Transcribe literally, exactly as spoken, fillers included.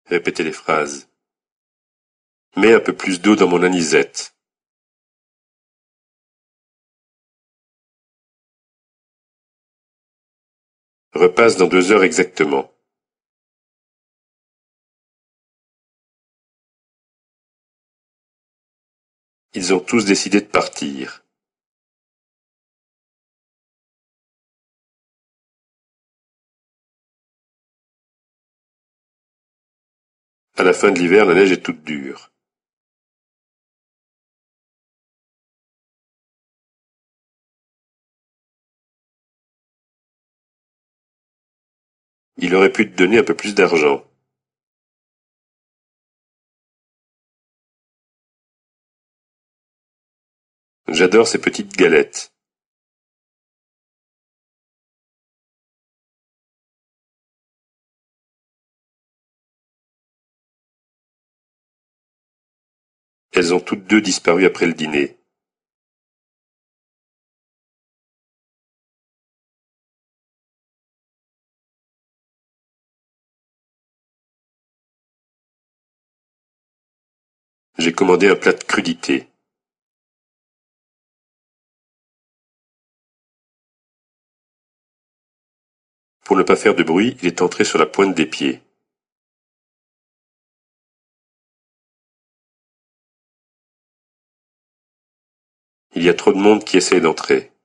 Répétez les phrases. Mets un peu plus d'eau dans mon anisette. Repasse dans deux heures exactement. Ils ont tous décidé de partir. À la fin de l'hiver, la neige est toute dure. Il aurait pu te donner un peu plus d'argent. J'adore ces petites galettes. Elles ont toutes deux disparu après le dîner. J'ai commandé un plat de crudité. Pour ne pas faire de bruit, il est entré sur la pointe des pieds. Il y a trop de monde qui essaie d'entrer.